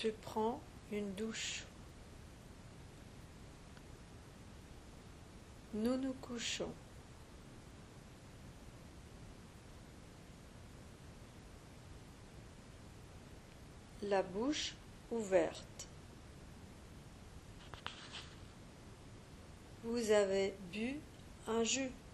Je prends une douche. Nous nous couchons. La bouche ouverte. Vous avez bu un jus.